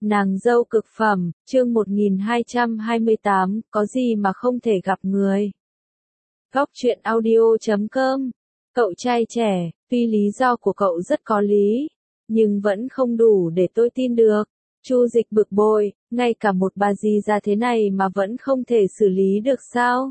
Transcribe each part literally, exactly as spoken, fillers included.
Nàng dâu cực phẩm, chương một nghìn hai trăm hai mươi tám, có gì mà không thể gặp người. Góc truyện audio chấm com. Cậu trai trẻ, tuy lý do của cậu rất có lý, nhưng vẫn không đủ để tôi tin được. Chu Dịch bực bội, ngay cả một bà dì già thế này mà vẫn không thể xử lý được sao?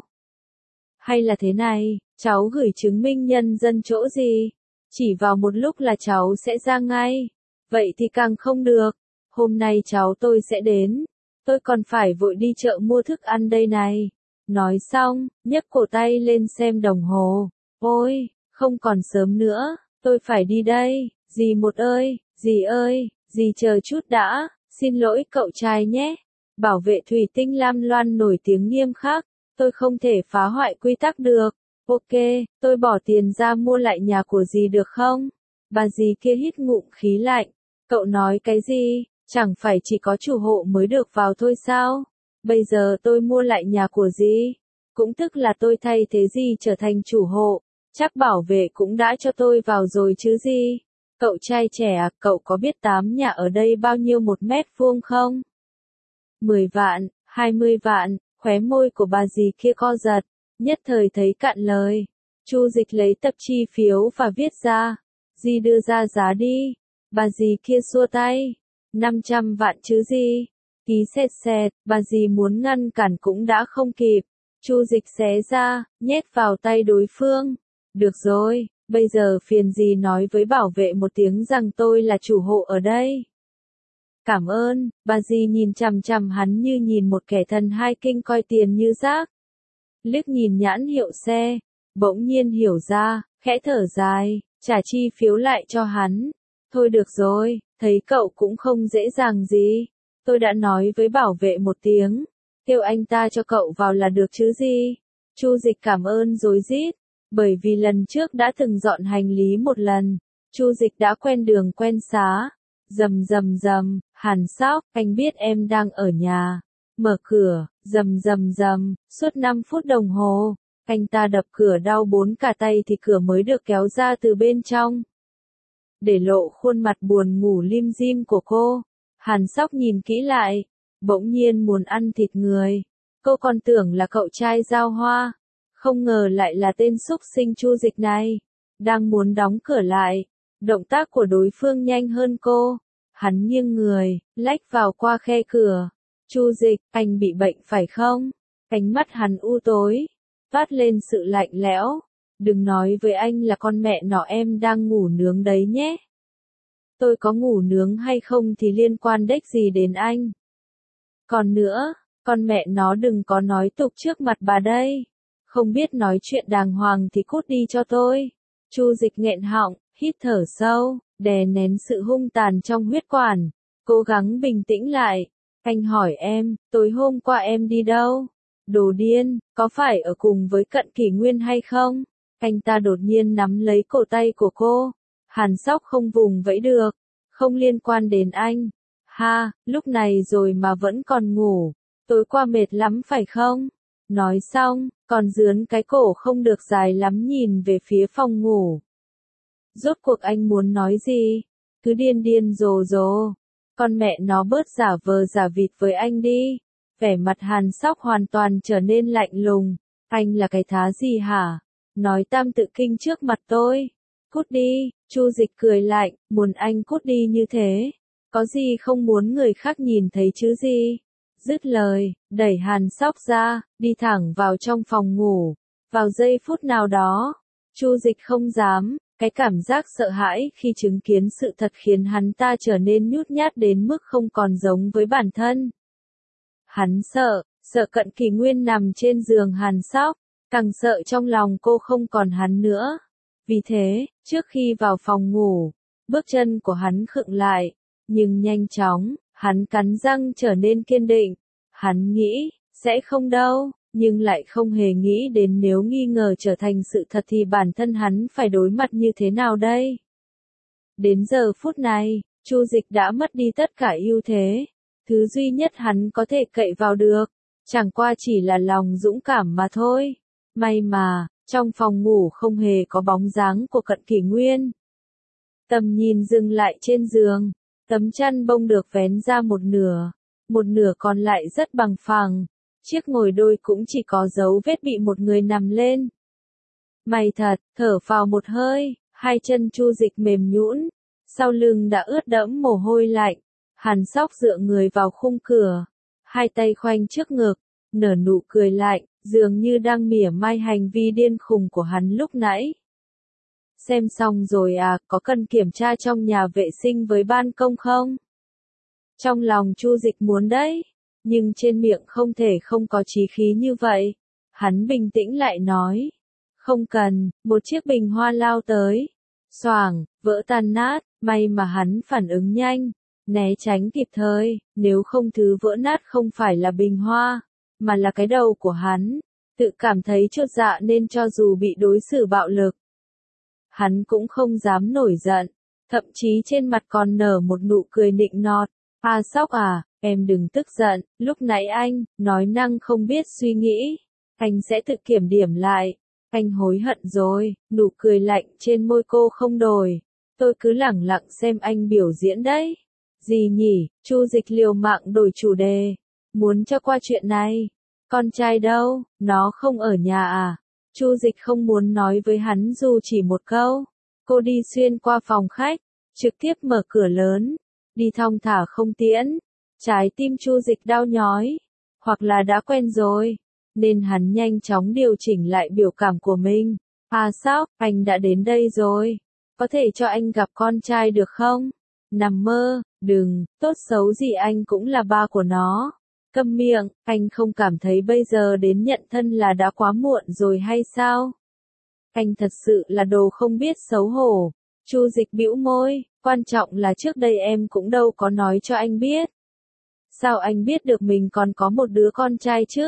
Hay là thế này, cháu gửi chứng minh nhân dân chỗ gì? Chỉ vào một lúc là cháu sẽ ra ngay. Vậy thì càng không được. Hôm nay cháu tôi sẽ đến. Tôi còn phải vội đi chợ mua thức ăn đây này. Nói xong, nhấc cổ tay lên xem đồng hồ. Ôi, không còn sớm nữa, tôi phải đi đây. Dì một ơi, dì ơi, dì chờ chút đã, xin lỗi cậu trai nhé. Bảo vệ thủy tinh Lam Loan nổi tiếng nghiêm khắc, tôi không thể phá hoại quy tắc được. Ok, tôi bỏ tiền ra mua lại nhà của dì được không? Bà dì kia hít ngụm khí lạnh. Cậu nói cái gì? Chẳng phải chỉ có chủ hộ mới được vào thôi sao? Bây giờ tôi mua lại nhà của dì. Cũng tức là tôi thay thế dì trở thành chủ hộ. Chắc bảo vệ cũng đã cho tôi vào rồi chứ gì? Cậu trai trẻ à, cậu có biết tám nhà ở đây bao nhiêu một mét vuông không? mười vạn, hai mươi vạn, khóe môi của bà dì kia co giật, nhất thời thấy cạn lời. Chu Dịch lấy tập chi phiếu và viết ra. Dì đưa ra giá đi. Bà dì kia xua tay. năm trăm vạn chứ gì? Ký sẹt sẹt, bà dì muốn ngăn cản cũng đã không kịp. Chu Dịch xé ra, nhét vào tay đối phương. Được rồi, bây giờ phiền dì nói với bảo vệ một tiếng rằng tôi là chủ hộ ở đây. Cảm ơn, bà dì nhìn chằm chằm hắn như nhìn một kẻ thần hai kinh coi tiền như rác. Liếc nhìn nhãn hiệu xe, bỗng nhiên hiểu ra, khẽ thở dài, trả chi phiếu lại cho hắn. Thôi được rồi, thấy cậu cũng không dễ dàng gì. Tôi đã nói với bảo vệ một tiếng, kêu anh ta cho cậu vào là được chứ gì. Chu Dịch cảm ơn rối rít, bởi vì lần trước đã từng dọn hành lý một lần, Chu Dịch đã quen đường quen xá. Rầm rầm rầm, Hàn Sóc, anh biết em đang ở nhà. Mở cửa, rầm rầm rầm, suốt năm phút đồng hồ, anh ta đập cửa đau bốn cả tay thì cửa mới được kéo ra từ bên trong. Để lộ khuôn mặt buồn ngủ lim dim của cô, Hàn Sóc nhìn kỹ lại, bỗng nhiên muốn ăn thịt người. Cô còn tưởng là cậu trai Giao Hoa, không ngờ lại là tên xúc sinh Chu Dịch này. Đang muốn đóng cửa lại, động tác của đối phương nhanh hơn cô. Hắn nghiêng người, lách vào qua khe cửa. Chu Dịch, anh bị bệnh phải không? Ánh mắt hắn u tối, toát lên sự lạnh lẽo. Đừng nói với anh là con mẹ nó em đang ngủ nướng đấy nhé. Tôi có ngủ nướng hay không thì liên quan đếch gì đến anh. Còn nữa, con mẹ nó đừng có nói tục trước mặt bà đây. Không biết nói chuyện đàng hoàng thì cút đi cho tôi. Chu Dịch nghẹn họng, hít thở sâu, đè nén sự hung tàn trong huyết quản, cố gắng bình tĩnh lại. Anh hỏi em, tối hôm qua em đi đâu? Đồ điên, có phải ở cùng với Cận Kỷ Nguyên hay không? Anh ta đột nhiên nắm lấy cổ tay của cô. Hàn Sóc không vùng vẫy được. Không liên quan đến anh. Ha, lúc này rồi mà vẫn còn ngủ. Tối qua mệt lắm phải không? Nói xong, còn dướn cái cổ không được dài lắm nhìn về phía phòng ngủ. Rốt cuộc anh muốn nói gì? Cứ điên điên rồ rồ. Con mẹ nó bớt giả vờ giả vịt với anh đi. Vẻ mặt Hàn Sóc hoàn toàn trở nên lạnh lùng. Anh là cái thá gì hả? Nói tam tự kinh trước mặt tôi. Cút đi, Chu Dịch cười lạnh, muốn anh cút đi như thế. Có gì không muốn người khác nhìn thấy chứ gì? Dứt lời, đẩy Hàn Sóc ra, đi thẳng vào trong phòng ngủ. Vào giây phút nào đó, Chu Dịch không dám, cái cảm giác sợ hãi khi chứng kiến sự thật khiến hắn ta trở nên nhút nhát đến mức không còn giống với bản thân. Hắn sợ, sợ Cận Kỷ Nguyên nằm trên giường Hàn Sóc, càng sợ trong lòng cô không còn hắn nữa. Vì thế, trước khi vào phòng ngủ, bước chân của hắn khựng lại, nhưng nhanh chóng, hắn cắn răng trở nên kiên định. Hắn nghĩ, sẽ không đâu, nhưng lại không hề nghĩ đến nếu nghi ngờ trở thành sự thật thì bản thân hắn phải đối mặt như thế nào đây. Đến giờ phút này, Chu Dịch đã mất đi tất cả ưu thế. Thứ duy nhất hắn có thể cậy vào được, chẳng qua chỉ là lòng dũng cảm mà thôi. May mà, trong phòng ngủ không hề có bóng dáng của Cận Kỷ Nguyên. Tầm nhìn dừng lại trên giường, Tấm chăn bông được vén ra một nửa, một nửa còn lại rất bằng phẳng. Chiếc ngồi đôi cũng chỉ có dấu vết bị một người nằm lên. May thật, thở phào một hơi, hai chân Chu Dịch mềm nhũn, sau lưng đã ướt đẫm mồ hôi lạnh. Hàn Sóc dựa người vào khung cửa, hai tay khoanh trước ngực, nở nụ cười lạnh, dường như đang mỉa mai hành vi điên khùng của hắn lúc nãy. Xem xong rồi à, có cần kiểm tra trong nhà vệ sinh với ban công không? Trong lòng Chu Dịch muốn đấy, nhưng trên miệng không thể không có chí khí như vậy. Hắn bình tĩnh lại nói, không cần. Một chiếc bình hoa lao tới, xoàng, vỡ tan nát, may mà hắn phản ứng nhanh, né tránh kịp thời, nếu không thứ vỡ nát không phải là bình hoa, mà là cái đầu của hắn. Tự cảm thấy chột dạ nên cho dù bị đối xử bạo lực, hắn cũng không dám nổi giận, thậm chí trên mặt còn nở một nụ cười nịnh nọt. A Sóc à, em đừng tức giận, lúc nãy anh, nói năng không biết suy nghĩ, anh sẽ tự kiểm điểm lại. Anh hối hận rồi, nụ cười lạnh trên môi cô không đổi. Tôi cứ lẳng lặng xem anh biểu diễn đấy. Gì nhỉ, Chu Dịch liều mạng đổi chủ đề. Muốn cho qua chuyện này. Con trai đâu, nó không ở nhà à? Chu Dịch không muốn nói với hắn dù chỉ một câu. Cô đi xuyên qua phòng khách, trực tiếp mở cửa lớn. Đi thong thả không tiễn. Trái tim Chu Dịch đau nhói. Hoặc là đã quen rồi, nên hắn nhanh chóng điều chỉnh lại biểu cảm của mình. A Sóc, anh đã đến đây rồi. Có thể cho anh gặp con trai được không? Nằm mơ, đừng, tốt xấu gì anh cũng là ba của nó. Câm miệng, anh không cảm thấy bây giờ đến nhận thân là đã quá muộn rồi hay sao? Anh thật sự là đồ không biết xấu hổ. Chu Dịch bĩu môi, quan trọng là trước đây em cũng đâu có nói cho anh biết. Sao anh biết được mình còn có một đứa con trai chứ?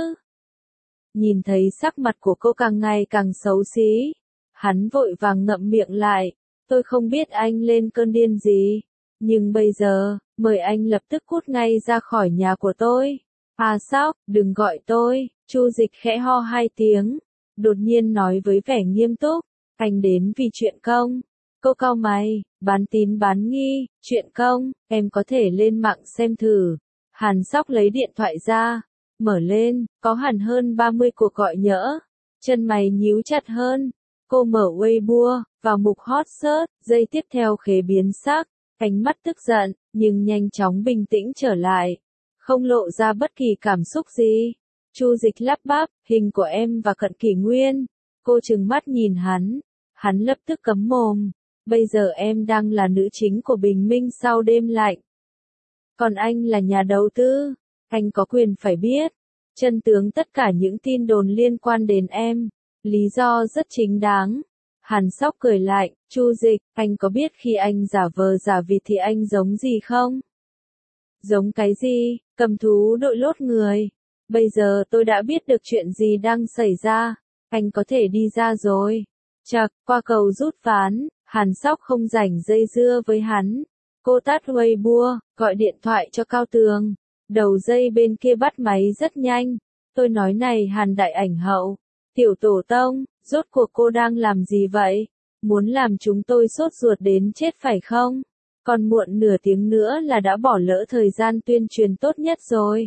Nhìn thấy sắc mặt của cô càng ngày càng xấu xí, hắn vội vàng ngậm miệng lại. Tôi không biết anh lên cơn điên gì, nhưng bây giờ, mời anh lập tức cút ngay ra khỏi nhà của tôi. A Sóc, đừng gọi tôi. Chu Dịch khẽ ho hai tiếng, đột nhiên nói với vẻ nghiêm túc, anh đến vì chuyện công. Cô cau mày, bán tín bán nghi, chuyện công, em có thể lên mạng xem thử. Hàn Sóc lấy điện thoại ra, mở lên, có hẳn hơn ba mươi cuộc gọi nhỡ. Chân mày nhíu chặt hơn. Cô mở Weibo, vào mục hot search, giây tiếp theo khế biến sắc, ánh mắt tức giận, nhưng nhanh chóng bình tĩnh trở lại, không lộ ra bất kỳ cảm xúc gì. Chu Dịch lắp bắp, hình của em và Cận Kỷ Nguyên. Cô trừng mắt nhìn hắn, hắn lập tức cấm mồm. Bây giờ em đang là nữ chính của bình minh sau đêm lạnh. Còn anh là nhà đầu tư, anh có quyền phải biết chân tướng tất cả những tin đồn liên quan đến em. Lý do rất chính đáng. Hàn Sóc cười lạnh, Chu Dịch, anh có biết khi anh giả vờ giả vịt thì anh giống gì không? Giống cái gì? Cầm thú đội lốt người. Bây giờ tôi đã biết được chuyện gì đang xảy ra. Anh có thể đi ra rồi. Chậc, qua cầu rút ván, Hàn Sóc không rảnh dây dưa với hắn. Cô tắt Weibo, gọi điện thoại cho Cao Tường. Đầu dây bên kia bắt máy rất nhanh. Tôi nói này Hàn Đại Ảnh Hậu, Tiểu Tổ Tông, rốt cuộc cô đang làm gì vậy? Muốn làm chúng tôi sốt ruột đến chết phải không? Còn muộn nửa tiếng nữa là đã bỏ lỡ thời gian tuyên truyền tốt nhất rồi.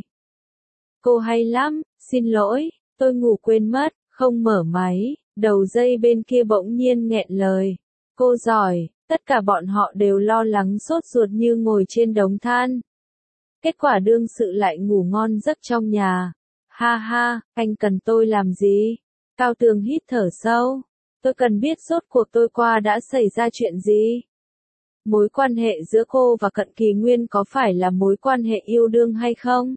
Cô hay lắm, xin lỗi, tôi ngủ quên mất, không mở máy. Đầu dây bên kia bỗng nhiên nghẹn lời. Cô giỏi, tất cả bọn họ đều lo lắng sốt ruột như ngồi trên đống than. Kết quả đương sự lại ngủ ngon giấc trong nhà. Ha ha, anh cần tôi làm gì? Cao Tường hít thở sâu. Tôi cần biết rốt cuộc tôi qua đã xảy ra chuyện gì? Mối quan hệ giữa cô và Cận Kỷ Nguyên có phải là mối quan hệ yêu đương hay không?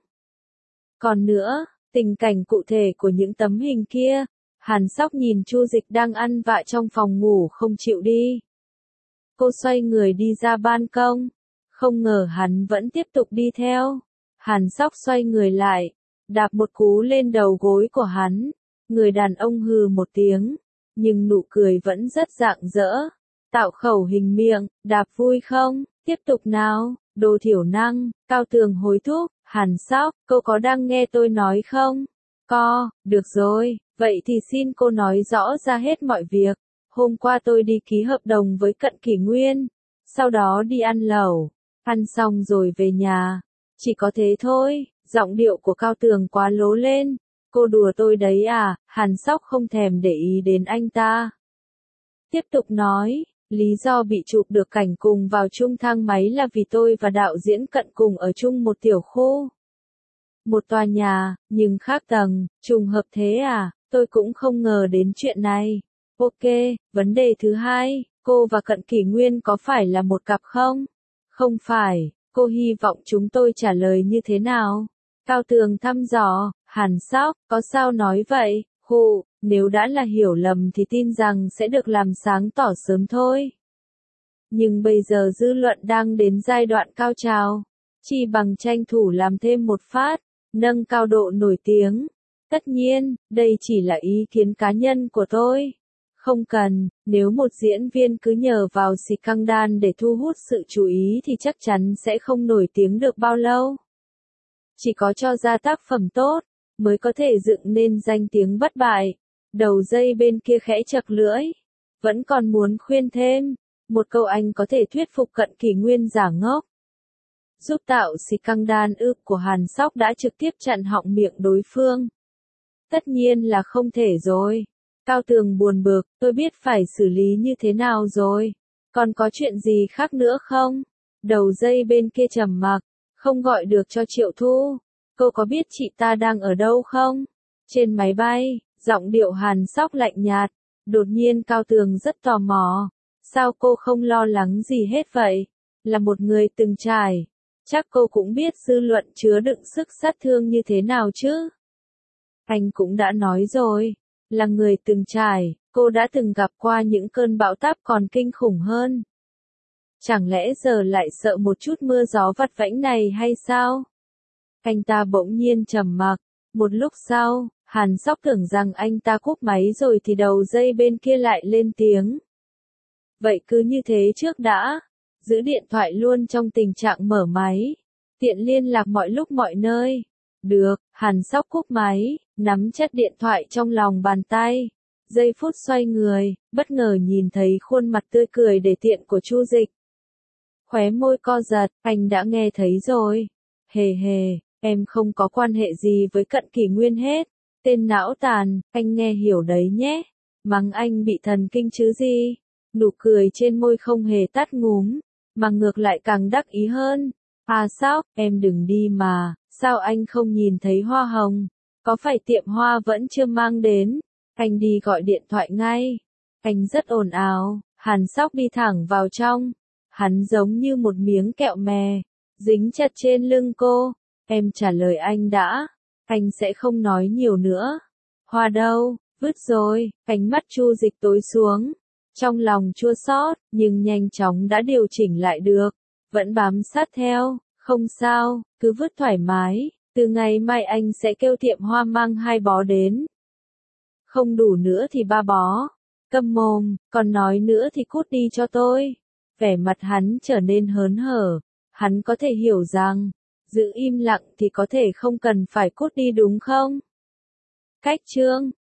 Còn nữa, tình cảnh cụ thể của những tấm hình kia. Hàn Sóc nhìn Chu Dịch đang ăn vạ trong phòng ngủ không chịu đi. Cô xoay người đi ra ban công. Không ngờ hắn vẫn tiếp tục đi theo. Hàn Sóc xoay người lại, đạp một cú lên đầu gối của hắn. Người đàn ông hừ một tiếng, nhưng nụ cười vẫn rất rạng rỡ. Tạo khẩu hình miệng, đạp vui không? Tiếp tục nào, đồ thiểu năng. Cao Tường hối thúc, Hàn Sóc, cô có đang nghe tôi nói không? Có, được rồi, vậy thì xin cô nói rõ ra hết mọi việc. Hôm qua tôi đi ký hợp đồng với Cận Kỷ Nguyên, sau đó đi ăn lẩu. Ăn xong rồi về nhà. Chỉ có thế thôi, giọng điệu của Cao Tường quá lố lên. Cô đùa tôi đấy à, Hàn Sóc không thèm để ý đến anh ta. Tiếp tục nói, lý do bị chụp được cảnh cùng vào chung thang máy là vì tôi và đạo diễn Cận cùng ở chung một tiểu khu. Một tòa nhà, nhưng khác tầng, trùng hợp thế à, tôi cũng không ngờ đến chuyện này. Ok, vấn đề thứ hai, cô và Cận Kỷ Nguyên có phải là một cặp không? Không phải, cô hy vọng chúng tôi trả lời như thế nào? Cao Tường thăm dò, Hàn Sóc, có sao nói vậy? Hù, nếu đã là hiểu lầm thì tin rằng sẽ được làm sáng tỏ sớm thôi. Nhưng bây giờ dư luận đang đến giai đoạn cao trào. Chỉ bằng tranh thủ làm thêm một phát, nâng cao độ nổi tiếng. Tất nhiên, đây chỉ là ý kiến cá nhân của tôi. Không cần, nếu một diễn viên cứ nhờ vào scandal để thu hút sự chú ý thì chắc chắn sẽ không nổi tiếng được bao lâu. Chỉ có cho ra tác phẩm tốt, mới có thể dựng nên danh tiếng bất bại. Đầu dây bên kia khẽ chật lưỡi. Vẫn còn muốn khuyên thêm. Một câu anh có thể thuyết phục Cận Kỷ Nguyên giả ngốc. Giúp tạo scandal ư của Hàn Sóc đã trực tiếp chặn họng miệng đối phương. Tất nhiên là không thể rồi. Cao Tường buồn bực, tôi biết phải xử lý như thế nào rồi. Còn có chuyện gì khác nữa không? Đầu dây bên kia trầm mặc, không gọi được cho Triệu Thu. Cô có biết chị ta đang ở đâu không? Trên máy bay, giọng điệu Hàn Sóc lạnh nhạt. Đột nhiên Cao Tường rất tò mò. Sao cô không lo lắng gì hết vậy? Là một người từng trải. Chắc cô cũng biết dư luận chứa đựng sức sát thương như thế nào chứ? Anh cũng đã nói rồi. Là người từng trải, cô đã từng gặp qua những cơn bão táp còn kinh khủng hơn. Chẳng lẽ giờ lại sợ một chút mưa gió vặt vãnh này hay sao? Anh ta bỗng nhiên trầm mặc. Một lúc sau, Hàn Sóc tưởng rằng anh ta cúp máy rồi thì đầu dây bên kia lại lên tiếng. Vậy cứ như thế trước đã. Giữ điện thoại luôn trong tình trạng mở máy. Tiện liên lạc mọi lúc mọi nơi. Được, Hàn Sóc cúp máy, nắm chặt điện thoại trong lòng bàn tay. Giây phút xoay người, bất ngờ nhìn thấy khuôn mặt tươi cười để tiện của Chu Dịch. Khóe môi co giật, anh đã nghe thấy rồi. Hề hề, em không có quan hệ gì với Cận Kỷ Nguyên hết. Tên não tàn, anh nghe hiểu đấy nhé. Mắng anh bị thần kinh chứ gì. Nụ cười trên môi không hề tắt ngúm, mà ngược lại càng đắc ý hơn. À sao, em đừng đi mà, sao anh không nhìn thấy hoa hồng? Có phải tiệm hoa vẫn chưa mang đến? Anh đi gọi điện thoại ngay. Anh rất ồn ào. Hàn Sóc đi thẳng vào trong. Hắn giống như một miếng kẹo mè, dính chặt trên lưng cô. Em trả lời anh đã. Anh sẽ không nói nhiều nữa. Hoa đâu, vứt rồi. Ánh mắt Chu Dịch tối xuống. Trong lòng chua xót, nhưng nhanh chóng đã điều chỉnh lại được. Vẫn bám sát theo. Không sao, cứ vứt thoải mái. Từ ngày mai anh sẽ kêu tiệm hoa mang hai bó đến. Không đủ nữa thì ba bó. Câm mồm, còn nói nữa thì cút đi cho tôi. Vẻ mặt hắn trở nên hớn hở. Hắn có thể hiểu rằng, giữ im lặng thì có thể không cần phải cút đi đúng không? Cách chương